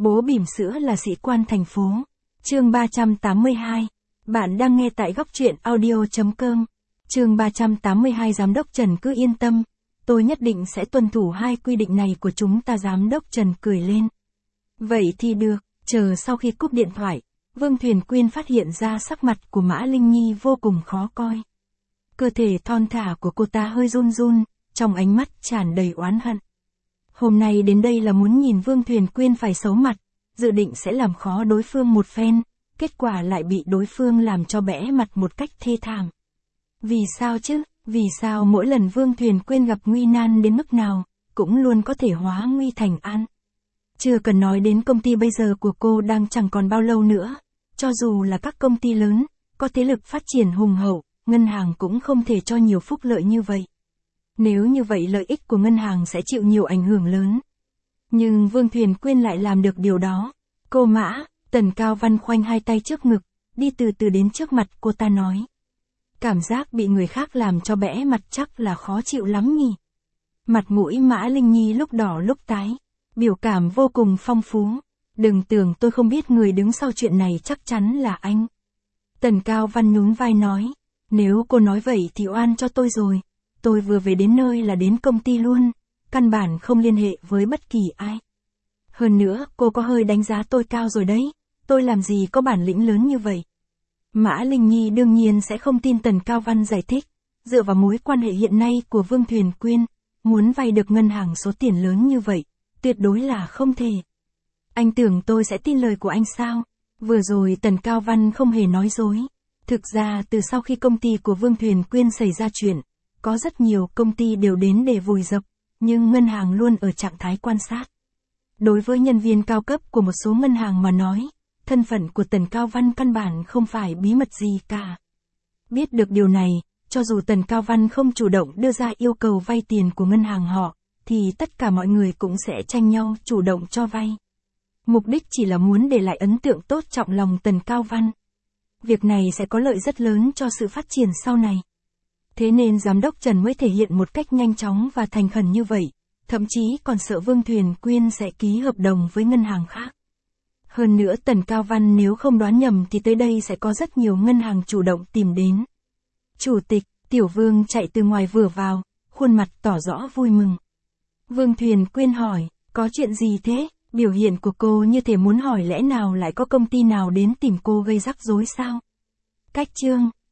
Bố bỉm sữa là sĩ quan thành phố. Chương 382. Bạn đang nghe tại góc truyện audio.com. Chương 382. Giám đốc Trần cứ yên tâm. Tôi nhất định sẽ tuân thủ hai quy định này của chúng ta. Giám đốc Trần cười lên. Vậy thì được. Chờ sau khi cúp điện thoại, Vương Thuyền Quyên phát hiện ra sắc mặt của Mã Linh Nhi vô cùng khó coi. Cơ thể thon thả của cô ta hơi run run, trong ánh mắt tràn đầy oán hận. Hôm nay đến đây là muốn nhìn Vương Thuyền Quyên phải xấu mặt, dự định sẽ làm khó đối phương một phen, kết quả lại bị đối phương làm cho bẽ mặt một cách thê thảm. Vì sao chứ? Vì sao mỗi lần Vương Thuyền Quyên gặp nguy nan đến mức nào, cũng luôn có thể hóa nguy thành an? Chưa cần nói đến công ty bây giờ của cô đang chẳng còn bao lâu nữa, cho dù là các công ty lớn, có thế lực phát triển hùng hậu, ngân hàng cũng không thể cho nhiều phúc lợi như vậy. Nếu như vậy lợi ích của ngân hàng sẽ chịu nhiều ảnh hưởng lớn. Nhưng Vương Thuyền Quyên lại làm được điều đó. Cô Mã, Tần Cao Văn khoanh hai tay trước ngực, đi từ từ đến trước mặt cô ta nói. Cảm giác bị người khác làm cho bẽ mặt chắc là khó chịu lắm nhỉ. Mặt mũi Mã Linh Nhi lúc đỏ lúc tái, biểu cảm vô cùng phong phú. Đừng tưởng tôi không biết người đứng sau chuyện này chắc chắn là anh. Tần Cao Văn nhún vai nói, nếu cô nói vậy thì oan cho tôi rồi. Tôi vừa về đến nơi là đến công ty luôn, căn bản không liên hệ với bất kỳ ai. Hơn nữa, cô có hơi đánh giá tôi cao rồi đấy, tôi làm gì có bản lĩnh lớn như vậy. Mã Linh Nhi đương nhiên sẽ không tin Tần Cao Văn giải thích, dựa vào mối quan hệ hiện nay của Vương Thuyền Quyên, muốn vay được ngân hàng số tiền lớn như vậy, tuyệt đối là không thể. Anh tưởng tôi sẽ tin lời của anh sao? Vừa rồi Tần Cao Văn không hề nói dối. Thực ra từ sau khi công ty của Vương Thuyền Quyên xảy ra chuyện, có rất nhiều công ty đều đến để vùi dập, nhưng ngân hàng luôn ở trạng thái quan sát. Đối với nhân viên cao cấp của một số ngân hàng mà nói, thân phận của Tần Cao Văn căn bản không phải bí mật gì cả. Biết được điều này, cho dù Tần Cao Văn không chủ động đưa ra yêu cầu vay tiền của ngân hàng họ, thì tất cả mọi người cũng sẽ tranh nhau chủ động cho vay. Mục đích chỉ là muốn để lại ấn tượng tốt trong lòng Tần Cao Văn. Việc này sẽ có lợi rất lớn cho sự phát triển sau này. Thế nên Giám đốc Trần mới thể hiện một cách nhanh chóng và thành khẩn như vậy, thậm chí còn sợ Vương Thuyền Quyên sẽ ký hợp đồng với ngân hàng khác. Hơn nữa Tần Cao Văn nếu không đoán nhầm thì tới đây sẽ có rất nhiều ngân hàng chủ động tìm đến. Chủ tịch, Tiểu Vương chạy từ ngoài vừa vào, khuôn mặt tỏ rõ vui mừng. Vương Thuyền Quyên hỏi, có chuyện gì thế? Biểu hiện của cô như thể muốn hỏi lẽ nào lại có công ty nào đến tìm cô gây rắc rối sao? Cách chương